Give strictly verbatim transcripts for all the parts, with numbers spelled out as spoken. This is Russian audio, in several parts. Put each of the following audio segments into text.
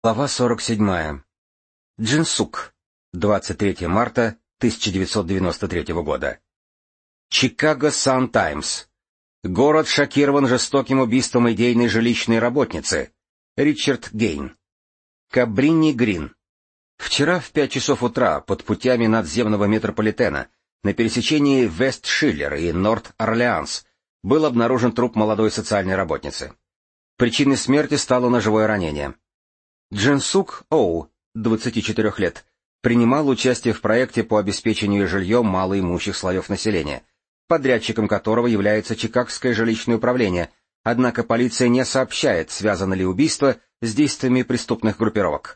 Глава сорок седьмая. Джинсук. двадцать третьего марта тысяча девятьсот девяносто третьего года. Чикаго Сан-Таймс. Город шокирован жестоким убийством идейной жилищной работницы. Ричард Гейн. Кабрини-Грин. Вчера в пять часов утра под путями надземного метрополитена на пересечении Вест-Шиллер и Норт-Орлеанс был обнаружен труп молодой социальной работницы. Причиной смерти стало ножевое ранение. Джинсук Оу, двадцати четырёх лет, принимал участие в проекте по обеспечению жильем малоимущих слоев населения, подрядчиком которого является Чикагское жилищное управление, однако полиция не сообщает, связано ли убийство с действиями преступных группировок.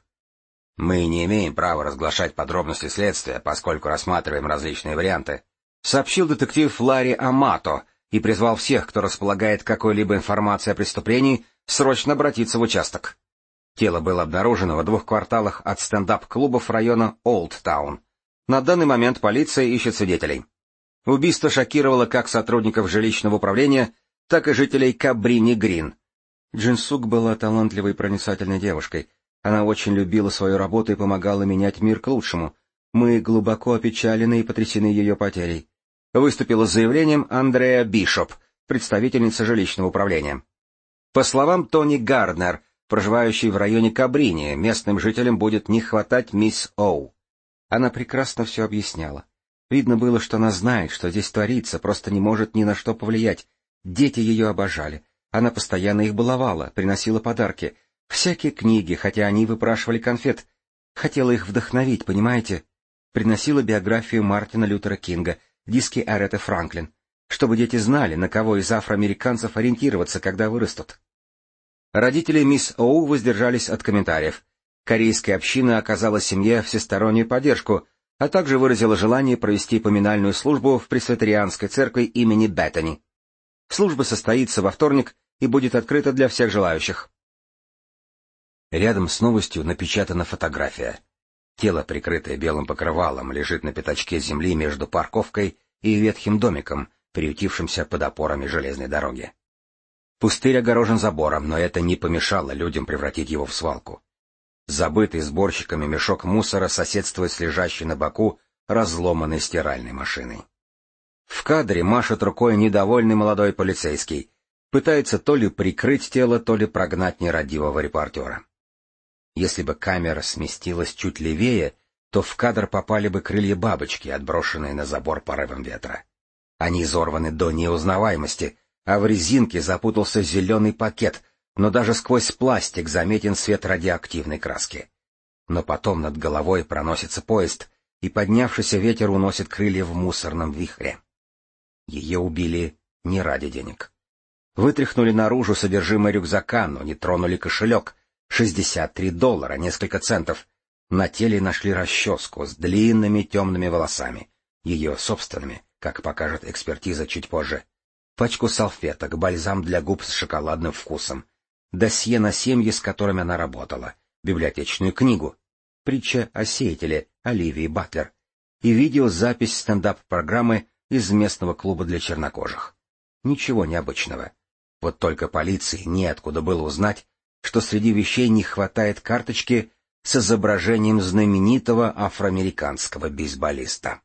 «Мы не имеем права разглашать подробности следствия, поскольку рассматриваем различные варианты», сообщил детектив Ларри Амато и призвал всех, кто располагает какой-либо информацией о преступлении, срочно обратиться в участок. Тело было обнаружено в двух кварталах от стендап-клубов района Олдтаун. На данный момент полиция ищет свидетелей. Убийство шокировало как сотрудников жилищного управления, так и жителей Кабрини-Грин. Джинсук была талантливой и проницательной девушкой. Она очень любила свою работу и помогала менять мир к лучшему. Мы глубоко опечалены и потрясены ее потерей. Выступила с заявлением Андреа Бишоп, представительница жилищного управления. По словам Тони Гарднер, проживающей в районе Кабрини, местным жителям будет не хватать мисс Оу. Она прекрасно все объясняла. Видно было, что она знает, что здесь творится, просто не может ни на что повлиять. Дети ее обожали. Она постоянно их баловала, приносила подарки. Всякие книги, хотя они выпрашивали конфет. Хотела их вдохновить, понимаете? Приносила биографию Мартина Лютера Кинга, диски Аретты Франклин, чтобы дети знали, на кого из афроамериканцев ориентироваться, когда вырастут. Родители мисс Оу воздержались от комментариев. Корейская община оказала семье всестороннюю поддержку, а также выразила желание провести поминальную службу в пресвитерианской церкви имени Беттани. Служба состоится во вторник и будет открыта для всех желающих. Рядом с новостью напечатана фотография. Тело, прикрытое белым покрывалом, лежит на пятачке земли между парковкой и ветхим домиком, приютившимся под опорами железной дороги. Пустырь огорожен забором, но это не помешало людям превратить его в свалку. Забытый сборщиками мешок мусора соседствует с лежащей на боку разломанной стиральной машиной. В кадре машет рукой недовольный молодой полицейский, пытается то ли прикрыть тело, то ли прогнать нерадивого репортера. Если бы камера сместилась чуть левее, то в кадр попали бы крылья бабочки, отброшенные на забор порывом ветра. Они изорваны до неузнаваемости, а в резинке запутался зеленый пакет, но даже сквозь пластик заметен свет радиоактивной краски. Но потом над головой проносится поезд, и поднявшийся ветер уносит крылья в мусорном вихре. Ее убили не ради денег. Вытряхнули наружу содержимое рюкзака, но не тронули кошелек. шестьдесят три доллара, несколько центов. На теле нашли расческу с длинными темными волосами, ее собственными, как покажет экспертиза чуть позже. Пачку салфеток, бальзам для губ с шоколадным вкусом, досье на семьи, с которыми она работала, библиотечную книгу, притча о сеятеле Оливии Батлер и видеозапись стендап-программы из местного клуба для чернокожих. Ничего необычного. Вот только полиции неоткуда было узнать, что среди вещей не хватает карточки с изображением знаменитого афроамериканского бейсболиста.